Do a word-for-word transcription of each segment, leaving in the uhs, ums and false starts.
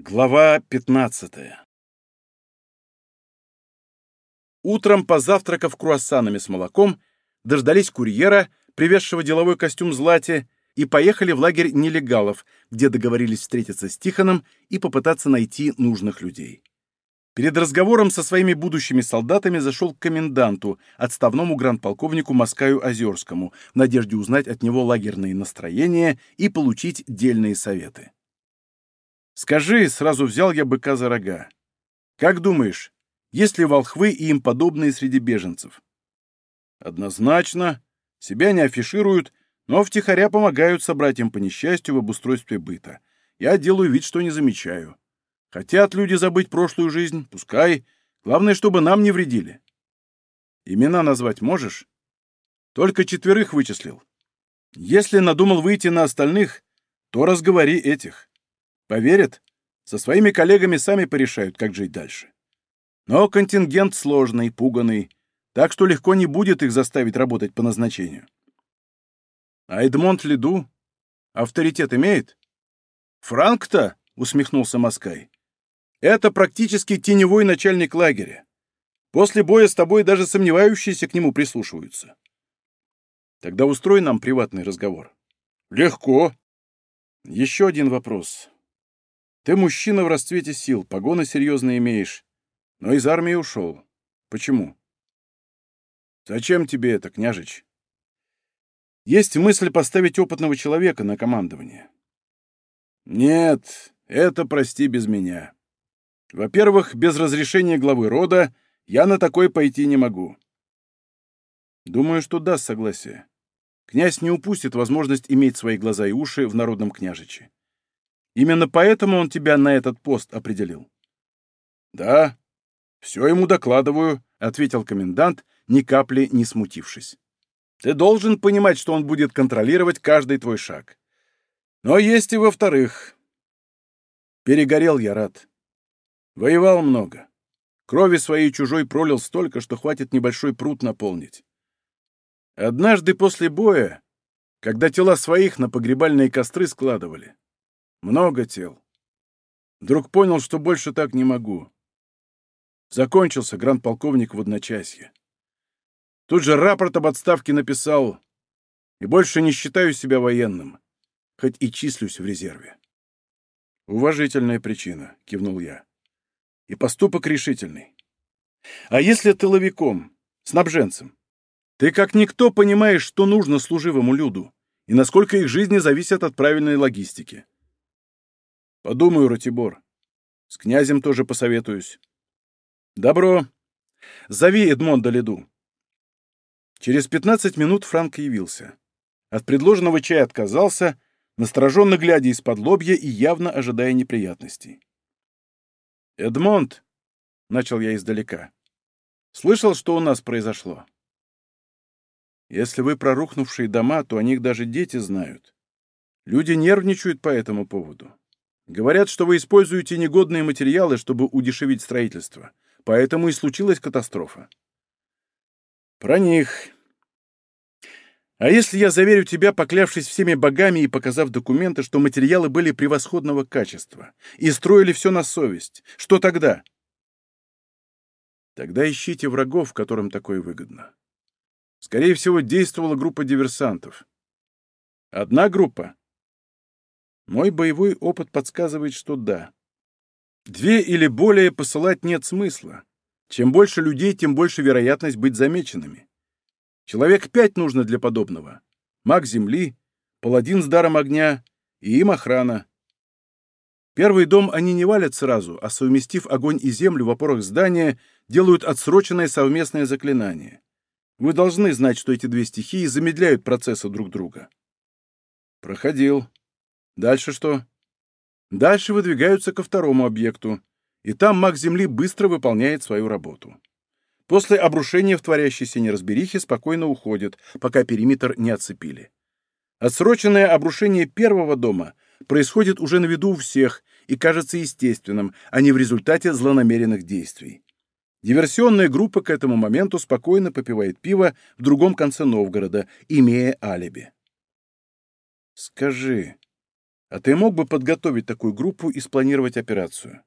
Глава пятнадцатая. Утром, позавтракав круассанами с молоком, дождались курьера, привезшего деловой костюм Злате, и поехали в лагерь нелегалов, где договорились встретиться с Тихоном и попытаться найти нужных людей. Перед разговором со своими будущими солдатами зашел к коменданту, отставному гранд-полковнику Маскаю Озерскому, в надежде узнать от него лагерные настроения и получить дельные советы. «Скажи», — сразу взял я быка за рога, — «как думаешь, есть ли волхвы и им подобные среди беженцев?» «Однозначно. Себя не афишируют, но втихаря помогают собратьям по несчастью в обустройстве быта. Я делаю вид, что не замечаю. Хотят люди забыть прошлую жизнь, пускай. Главное, чтобы нам не вредили. Имена назвать можешь? Только четверых вычислил. Если надумал выйти на остальных, то разговори этих. Поверят? Со своими коллегами сами порешают, как жить дальше. Но контингент сложный, пуганый, так что легко не будет их заставить работать по назначению. А Эдмонд Леду авторитет имеет? Франк-то, усмехнулся Маскай, это практически теневой начальник лагеря. После боя с тобой даже сомневающиеся к нему прислушиваются. Тогда устрой нам приватный разговор. Легко. Еще один вопрос. Ты мужчина в расцвете сил, погоны серьезно имеешь, но из армии ушел. Почему? Зачем тебе это, княжич? Есть мысль поставить опытного человека на командование. Нет, это прости без меня. Во-первых, без разрешения главы рода я на такой пойти не могу. Думаю, что даст согласие. Князь не упустит возможность иметь свои глаза и уши в народном княжиче. Именно поэтому он тебя на этот пост определил. Да, все ему докладываю, ответил комендант, ни капли не смутившись. Ты должен понимать, что он будет контролировать каждый твой шаг. Но есть и во-вторых. Перегорел я, рад. Воевал много. Крови своей и чужой пролил столько, что хватит небольшой пруд наполнить. Однажды после боя, когда тела своих на погребальные костры складывали, много тел. Вдруг понял, что больше так не могу. Закончился гранд-полковник в одночасье. Тут же рапорт об отставке написал, и больше не считаю себя военным, хоть и числюсь в резерве. Уважительная причина, кивнул я. И поступок решительный. А если тыловиком, снабженцем? Ты как никто понимаешь, что нужно служивому люду, и насколько их жизни зависят от правильной логистики. Подумаю, Ратибор. С князем тоже посоветуюсь. Добро. Зови Эдмонда Леду. Через пятнадцать минут Франк явился. От предложенного чая отказался, настороженно глядя из-под лобья и явно ожидая неприятностей. «Эдмонд», — начал я издалека, — «слышал, что у нас произошло? Если вы про рухнувшие дома, то о них даже дети знают. Люди нервничают по этому поводу. Говорят, что вы используете негодные материалы, чтобы удешевить строительство. Поэтому и случилась катастрофа. Про них. А если я заверю тебя, поклявшись всеми богами и показав документы, что материалы были превосходного качества и строили все на совесть, что тогда? Тогда ищите врагов, которым такое выгодно. Скорее всего, действовала группа диверсантов. Одна группа? Мой боевой опыт подсказывает, что да. Две или более посылать нет смысла. Чем больше людей, тем больше вероятность быть замеченными. Человек пять нужно для подобного. Маг земли, паладин с даром огня и им охрана. Первый дом они не валят сразу, а совместив огонь и землю в опорах здания, делают отсроченное совместное заклинание. Вы должны знать, что эти две стихии замедляют процессы друг друга. Проходил. Дальше что? Дальше выдвигаются ко второму объекту, и там маг Земли быстро выполняет свою работу. После обрушения в творящейся неразберихе спокойно уходит, пока периметр не оцепили. Отсроченное обрушение первого дома происходит уже на виду у всех и кажется естественным, а не в результате злонамеренных действий. Диверсионная группа к этому моменту спокойно попивает пиво в другом конце Новгорода, имея алиби. Скажи, А ты мог бы подготовить такую группу и спланировать операцию?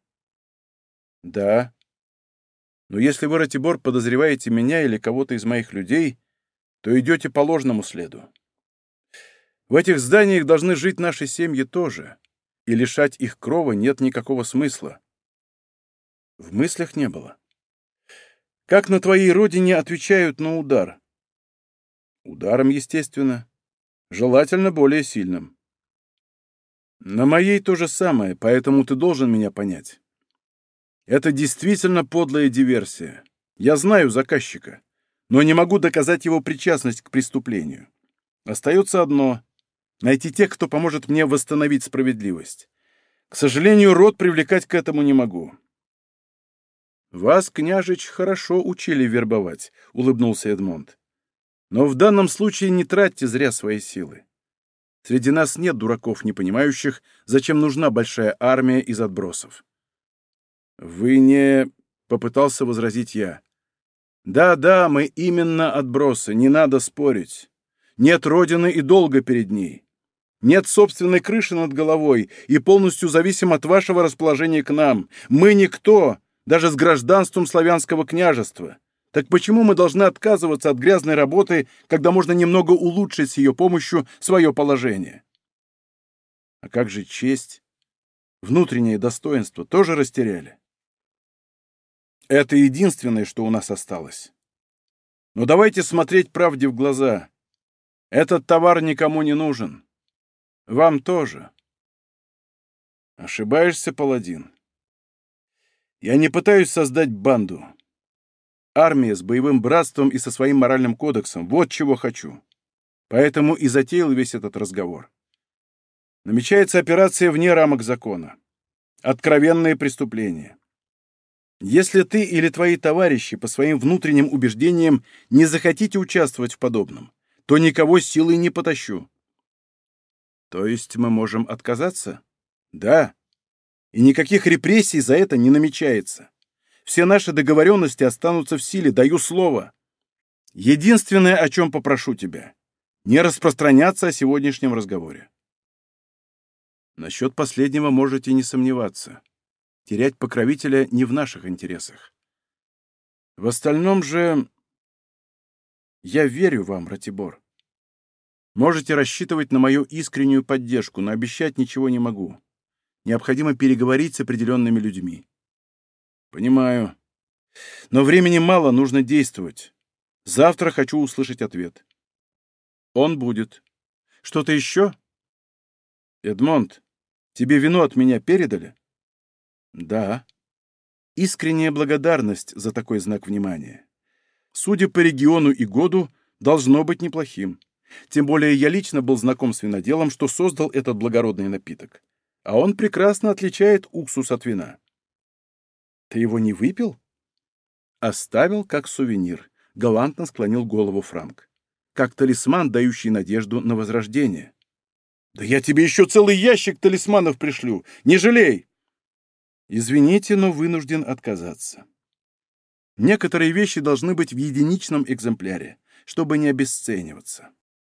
Да. Но если вы, Ратибор, подозреваете меня или кого-то из моих людей, то идете по ложному следу. В этих зданиях должны жить наши семьи тоже, и лишать их крова нет никакого смысла. В мыслях не было. Как на твоей родине отвечают на удар? Ударом, естественно. Желательно более сильным. На моей то же самое, поэтому ты должен меня понять. Это действительно подлая диверсия. Я знаю заказчика, но не могу доказать его причастность к преступлению. Остается одно — найти тех, кто поможет мне восстановить справедливость. К сожалению, род привлекать к этому не могу. «Вас, княжич, хорошо учили вербовать», — улыбнулся Эдмонд. «Но в данном случае не тратьте зря свои силы. Среди нас нет дураков, не понимающих, зачем нужна большая армия из отбросов». «Вы не...» — попытался возразить я. «Да-да, мы именно отбросы, не надо спорить. Нет родины и долга перед ней. Нет собственной крыши над головой и полностью зависим от вашего расположения к нам. Мы никто, даже с гражданством славянского княжества. Так почему мы должны отказываться от грязной работы, когда можно немного улучшить с ее помощью свое положение? А как же честь? Внутреннее достоинство тоже растеряли? Это единственное, что у нас осталось. Но давайте смотреть правде в глаза. Этот товар никому не нужен. Вам тоже. Ошибаешься, паладин. Я не пытаюсь создать банду. Армия с боевым братством и со своим моральным кодексом — вот чего хочу. Поэтому и затеял весь этот разговор. Намечается операция вне рамок закона. Откровенное преступление. Если ты или твои товарищи по своим внутренним убеждениям не захотите участвовать в подобном, то никого силой не потащу. То есть мы можем отказаться? Да. И никаких репрессий за это не намечается. Все наши договоренности останутся в силе, даю слово. Единственное, о чем попрошу тебя, не распространяться о сегодняшнем разговоре. Насчет последнего можете не сомневаться. Терять покровителя не в наших интересах. В остальном же я верю вам, Ратибор. Можете рассчитывать на мою искреннюю поддержку, но обещать ничего не могу. Необходимо переговорить с определенными людьми. Понимаю. Но времени мало, нужно действовать. Завтра хочу услышать ответ. Он будет. Что-то еще? Эдмонд, тебе вино от меня передали? Да. Искренняя благодарность за такой знак внимания. Судя по региону и году, должно быть неплохим. Тем более я лично был знаком с виноделом, что создал этот благородный напиток. А он прекрасно отличает уксус от вина. Ты его не выпил? Оставил как сувенир, галантно склонил голову Франк. Как талисман, дающий надежду на возрождение. Да я тебе еще целый ящик талисманов пришлю, не жалей! Извините, но вынужден отказаться. Некоторые вещи должны быть в единичном экземпляре, чтобы не обесцениваться.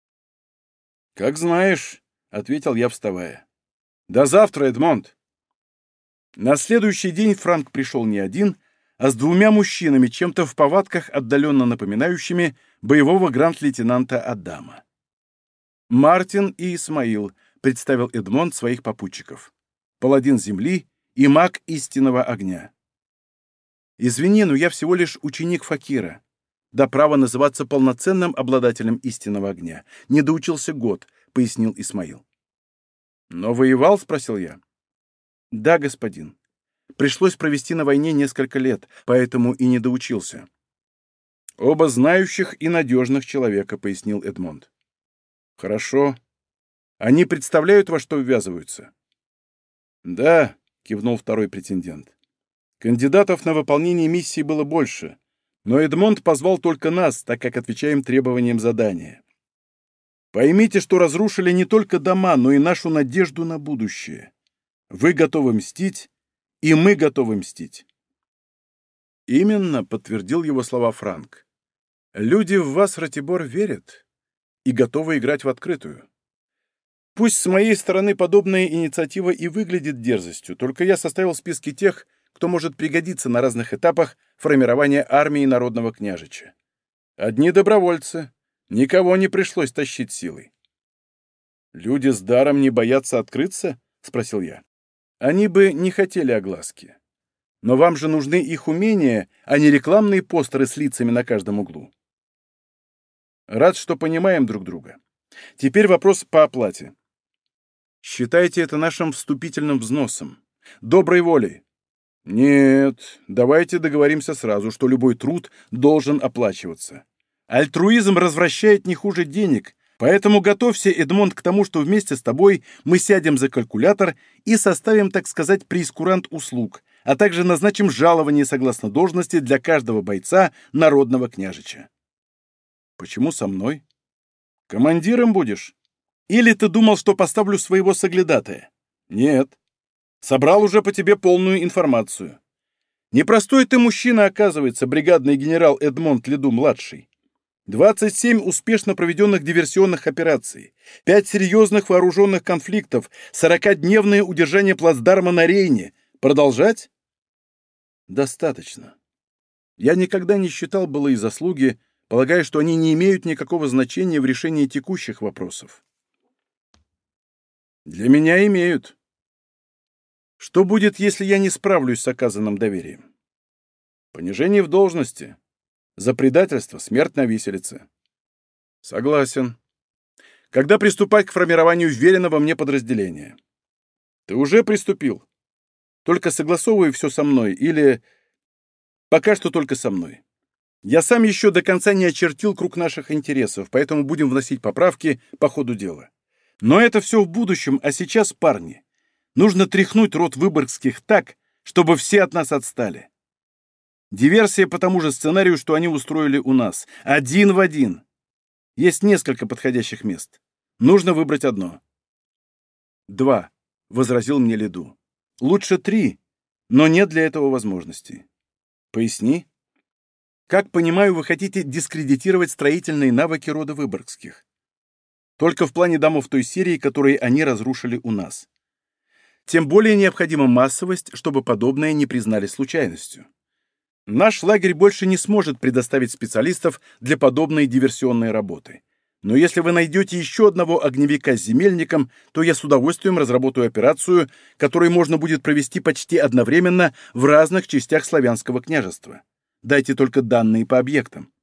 «Как знаешь», — ответил я, вставая. «До завтра, Эдмонд». На следующий день Франк пришел не один, а с двумя мужчинами, чем-то в повадках, отдаленно напоминающими боевого гранд-лейтенанта Адама. «Мартин и Исмаил», — представил Эдмонд своих попутчиков. «Паладин земли и маг истинного огня». «Извини, но я всего лишь ученик Факира. До права называться полноценным обладателем истинного огня не доучился год», — пояснил Исмаил. «Но воевал?» — спросил я. «Да, господин. Пришлось провести на войне несколько лет, поэтому и не доучился». «Оба знающих и надежных человека», — пояснил Эдмонд. «Хорошо. Они представляют, во что ввязываются?» «Да», — кивнул второй претендент. «Кандидатов на выполнение миссии было больше, но Эдмонд позвал только нас, так как отвечаем требованиям задания. Поймите, что разрушили не только дома, но и нашу надежду на будущее. Вы готовы мстить, и мы готовы мстить». «Именно», — подтвердил его слова Франк. «Люди в вас, Ратибор, верят и готовы играть в открытую. Пусть с моей стороны подобная инициатива и выглядит дерзостью, только я составил списки тех, кто может пригодиться на разных этапах формирования армии народного княжича. Одни добровольцы, никого не пришлось тащить силой. «Люди с даром не боятся открыться?» — спросил я. «Они бы не хотели огласки. Но вам же нужны их умения, а не рекламные постеры с лицами на каждом углу». Рад, что понимаем друг друга. Теперь вопрос по оплате. Считайте это нашим вступительным взносом. Доброй волей. Нет, давайте договоримся сразу, что любой труд должен оплачиваться. Альтруизм развращает не хуже денег, поэтому готовься, Эдмонд, к тому, что вместе с тобой мы сядем за калькулятор и составим, так сказать, прейскурант услуг, а также назначим жалование согласно должности для каждого бойца народного княжича. Почему со мной? Командиром будешь? Или ты думал, что поставлю своего соглядатая? Нет. Собрал уже по тебе полную информацию. Непростой ты мужчина, оказывается, бригадный генерал Эдмонд Леду-младший. двадцать семь успешно проведенных диверсионных операций, пять серьезных вооруженных конфликтов, сорокадневное удержание плацдарма на Рейне. Продолжать? Достаточно. Я никогда не считал былые заслуги, полагая, что они не имеют никакого значения в решении текущих вопросов. Для меня имеют. Что будет, если я не справлюсь с оказанным доверием? Понижение в должности. За предательство смерть на виселице. Согласен. Когда приступать к формированию веренного мне подразделения? Ты уже приступил. Только согласовывай все со мной, или... Пока что только со мной. Я сам еще до конца не очертил круг наших интересов, поэтому будем вносить поправки по ходу дела. Но это все в будущем, а сейчас, парни, нужно тряхнуть род Выборгских так, чтобы все от нас отстали. Диверсия по тому же сценарию, что они устроили у нас. Один в один. Есть несколько подходящих мест. Нужно выбрать одно. Два, — возразил мне Леду. Лучше три, но нет для этого возможности. Поясни. Как понимаю, вы хотите дискредитировать строительные навыки рода Выборгских. Только в плане домов той серии, которые они разрушили у нас. Тем более необходима массовость, чтобы подобное не признали случайностью. Наш лагерь больше не сможет предоставить специалистов для подобной диверсионной работы. Но если вы найдете еще одного огневика с земельником, то я с удовольствием разработаю операцию, которую можно будет провести почти одновременно в разных частях Славянского княжества. Дайте только данные по объектам.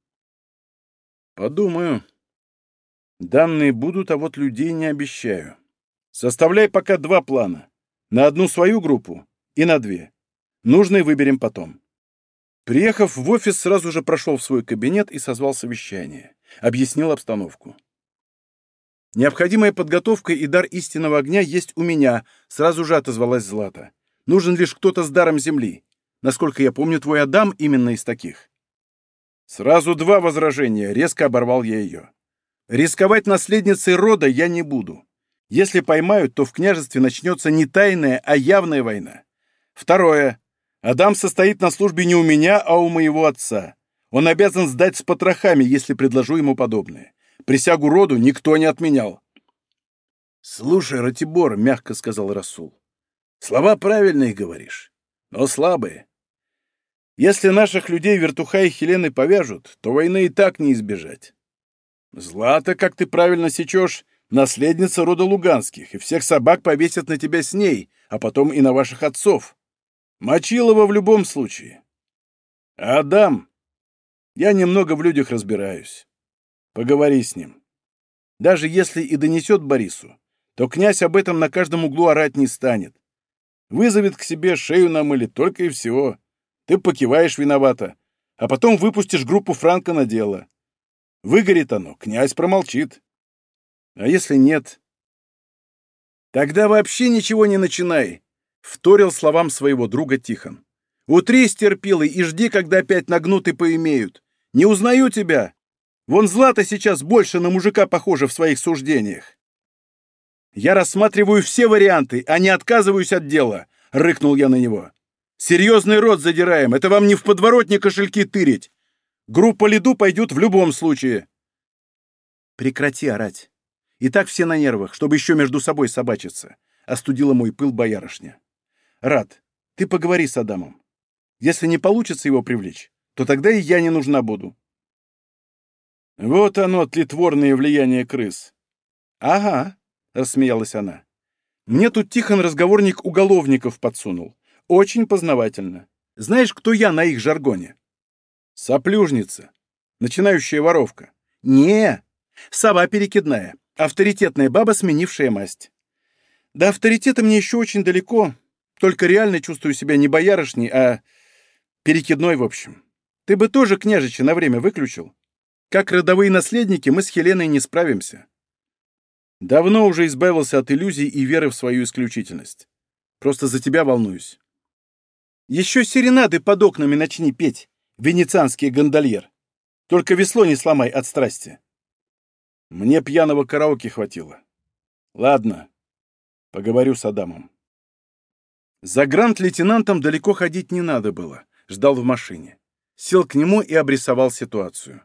Подумаю. Данные будут, а вот людей не обещаю. Составляй пока два плана. На одну свою группу и на две. Нужные выберем потом. Приехав в офис, сразу же прошел в свой кабинет и созвал совещание. Объяснил обстановку. Необходимая подготовка и дар истинного огня есть у меня, сразу же отозвалась Злата. Нужен лишь кто-то с даром земли. Насколько я помню, твой Адам именно из таких. Сразу два возражения, резко оборвал я ее. Рисковать наследницей рода я не буду. Если поймают, то в княжестве начнется не тайная, а явная война. Второе. Адам состоит на службе не у меня, а у моего отца. Он обязан сдать с потрохами, если предложу ему подобное. Присягу роду никто не отменял. «Слушай, Ратибор», — мягко сказал Расул, — «слова правильные говоришь, но слабые. Если наших людей Вертуха и Хелены повяжут, то войны и так не избежать. Злата, как ты правильно сечешь, наследница рода Луганских, и всех собак повесят на тебя с ней, а потом и на ваших отцов. Мочилова в любом случае. А Адам, я немного в людях разбираюсь. Поговори с ним. Даже если и донесет Борису, то князь об этом на каждом углу орать не станет. Вызовет к себе, шею намылит, только и всего. Ты покиваешь виновато, а потом выпустишь группу Франка на дело. Выгорит оно, князь промолчит. А если нет? Тогда вообще ничего не начинай, — вторил словам своего друга Тихон. Утрись, терпилый, и жди, когда опять нагнут и поимеют. Не узнаю тебя. Вон Злата сейчас больше на мужика похожа в своих суждениях. Я рассматриваю все варианты, а не отказываюсь от дела, — рыкнул я на него. Серьезный рот задираем, это вам не в подворотне кошельки тырить. Группа Леду пойдет в любом случае. Прекрати орать. И так все на нервах, чтобы еще между собой собачиться. Остудила мой пыл боярышня. Рад, ты поговори с Адамом. Если не получится его привлечь, то тогда и я не нужна буду. Вот оно, тлетворное влияние крыс. Ага, рассмеялась она. Мне тут Тихон разговорник уголовников подсунул. Очень познавательно. Знаешь, кто я на их жаргоне? Соплюжница. Начинающая воровка. Не, сова перекидная. Авторитетная баба, сменившая масть. До авторитета мне еще очень далеко. Только реально чувствую себя не боярышней, а перекидной, в общем. Ты бы тоже княжича на время выключил. Как родовые наследники мы с Хеленой не справимся. Давно уже избавился от иллюзий и веры в свою исключительность. Просто за тебя волнуюсь. Еще серенады под окнами начни петь, венецианский гондольер. Только весло не сломай от страсти. Мне пьяного караоке хватило. Ладно, поговорю с Адамом. За гранд-лейтенантом далеко ходить не надо было. Ждал в машине. Сел к нему и обрисовал ситуацию.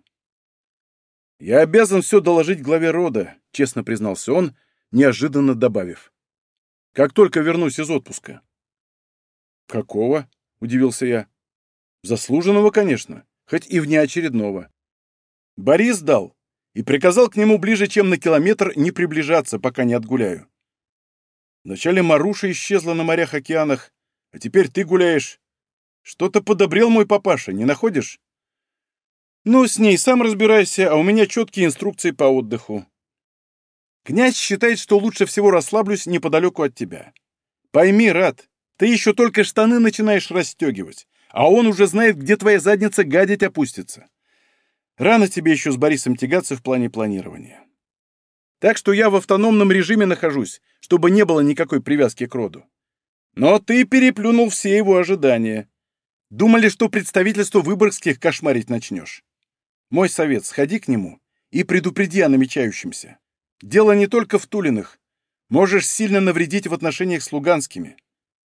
«Я обязан все доложить главе рода», — честно признался он, неожиданно добавив. «Как только вернусь из отпуска». «Какого?» — удивился я. «Заслуженного, конечно, хоть и внеочередного. Борис дал и приказал к нему ближе, чем на километр, не приближаться, пока не отгуляю. Вначале Маруша исчезла на морях-океанах, а теперь ты гуляешь. Что-то подобрел мой папаша, не находишь? Ну, с ней сам разбирайся, а у меня четкие инструкции по отдыху. Князь считает, что лучше всего расслаблюсь неподалеку от тебя. Пойми, Рад, ты еще только штаны начинаешь расстегивать, а он уже знает, где твоя задница гадить опустится. Рано тебе еще с Борисом тягаться в плане планирования. Так что я в автономном режиме нахожусь, чтобы не было никакой привязки к роду. Но ты переплюнул все его ожидания. Думали, что представительство Выборгских кошмарить начнешь. Мой совет — сходи к нему и предупреди о намечающемся. Дело не только в Тулиных. Можешь сильно навредить в отношениях с Луганскими.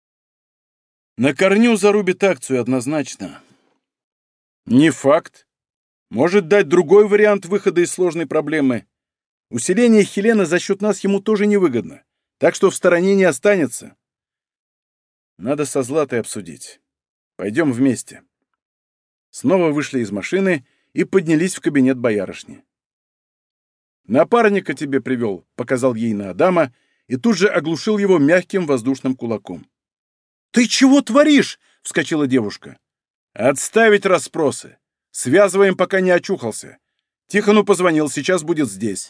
На корню зарубит акцию однозначно. Не факт. Может дать другой вариант выхода из сложной проблемы. Усиление Хелены за счет нас ему тоже невыгодно, так что в стороне не останется. Надо со Златой обсудить. Пойдем вместе. Снова вышли из машины и поднялись в кабинет боярышни. «Напарника тебе привел», — показал ей на Адама и тут же оглушил его мягким воздушным кулаком. «Ты чего творишь?» — вскочила девушка. «Отставить расспросы. Связываем, пока не очухался. Тихону позвонил, сейчас будет здесь».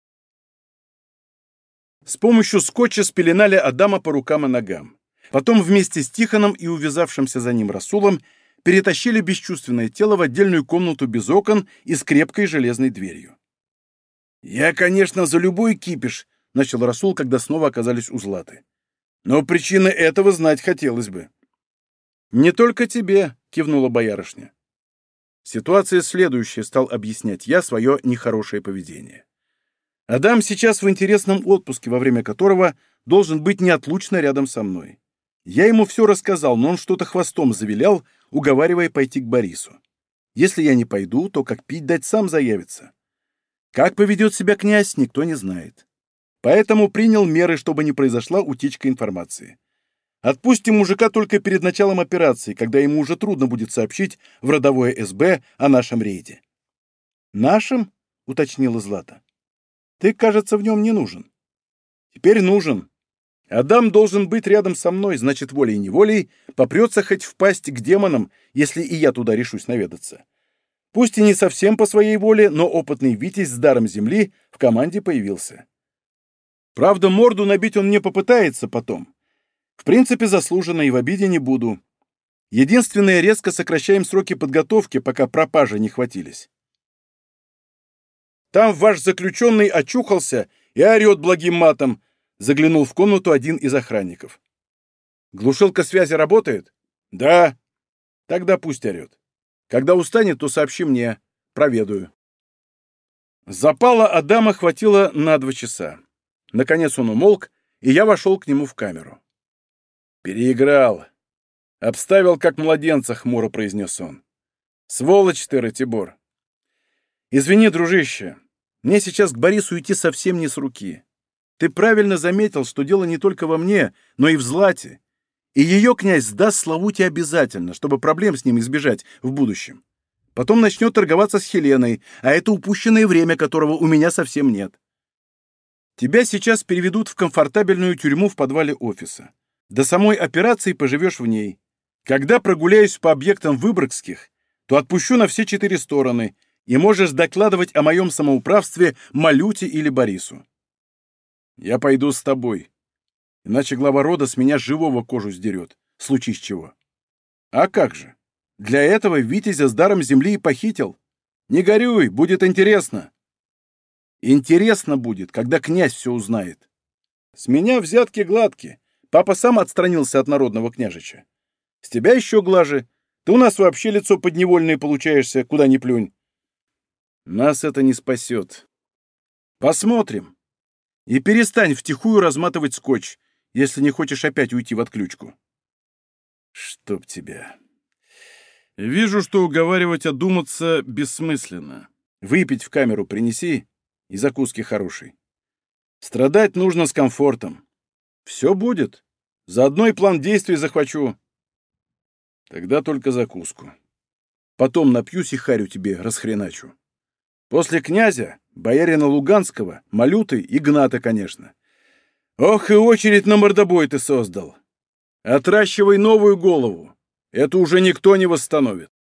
С помощью скотча спеленали Адама по рукам и ногам. Потом вместе с Тихоном и увязавшимся за ним Расулом перетащили бесчувственное тело в отдельную комнату без окон и с крепкой железной дверью. «Я, конечно, за любой кипиш», — начал Расул, когда снова оказались у Златы. «Но причины этого знать хотелось бы». «Не только тебе», — кивнула боярышня. «Ситуация следующая», — стал объяснять я свое нехорошее поведение. «Адам сейчас в интересном отпуске, во время которого должен быть неотлучно рядом со мной. Я ему все рассказал, но он что-то хвостом завилял, уговаривая пойти к Борису. Если я не пойду, то как пить дать сам заявится. Как поведет себя князь, никто не знает. Поэтому принял меры, чтобы не произошла утечка информации. Отпустим мужика только перед началом операции, когда ему уже трудно будет сообщить в родовое эс бэ о нашем рейде». «Нашим?» — уточнила Злата. «Ты, кажется, в нем не нужен». «Теперь нужен. Адам должен быть рядом со мной, значит, волей-неволей попрется хоть впасть к демонам, если и я туда решусь наведаться. Пусть и не совсем по своей воле, но опытный Витязь с даром земли в команде появился. Правда, морду набить он мне попытается потом. В принципе, заслуженно, и в обиде не буду. Единственное, резко сокращаем сроки подготовки, пока пропажи не хватились. Там ваш заключенный очухался и орет благим матом», — заглянул в комнату один из охранников. «Глушилка связи работает?» «Да». «Тогда пусть орет. Когда устанет, то сообщи мне. Проведаю». Запала Адама хватило на два часа. Наконец он умолк, и я вошел к нему в камеру. «Переиграл. Обставил, как младенца», — хмуро произнес он. «Сволочь ты, Ратибор. Извини, дружище, Мне сейчас к Борису идти совсем не с руки. Ты правильно заметил, что дело не только во мне, но и в Злате. И ее князь сдаст Славуте обязательно, чтобы проблем с ним избежать в будущем. Потом начнет торговаться с Хеленой, а это упущенное время, которого у меня совсем нет. Тебя сейчас переведут в комфортабельную тюрьму в подвале офиса. До самой операции поживешь в ней. Когда прогуляюсь по объектам Выборгских, то отпущу на все четыре стороны, и можешь докладывать о моем самоуправстве Малюте или Борису. Я пойду с тобой, иначе глава рода с меня живого кожу сдерет, случись чего. А как же? Для этого Витязя с даром земли и похитил. Не горюй, будет интересно. Интересно будет, когда князь все узнает. С меня взятки гладкие. Папа сам отстранился от народного княжича. С тебя еще глаже. Ты у нас вообще лицо подневольное получаешься, куда ни плюнь. Нас это не спасет. Посмотрим. И перестань втихую разматывать скотч, если не хочешь опять уйти в отключку. Чтоб тебя. Вижу, что уговаривать одуматься бессмысленно. Выпить в камеру принеси и закуски хорошей. Страдать нужно с комфортом. Все будет. Заодно и план действий захвачу. Тогда только закуску. Потом напьюсь и харю тебе расхреначу. После князя, боярина Луганского, Малюты, Игната, конечно. Ох, и очередь на мордобой ты создал. Отращивай новую голову. Это уже никто не восстановит.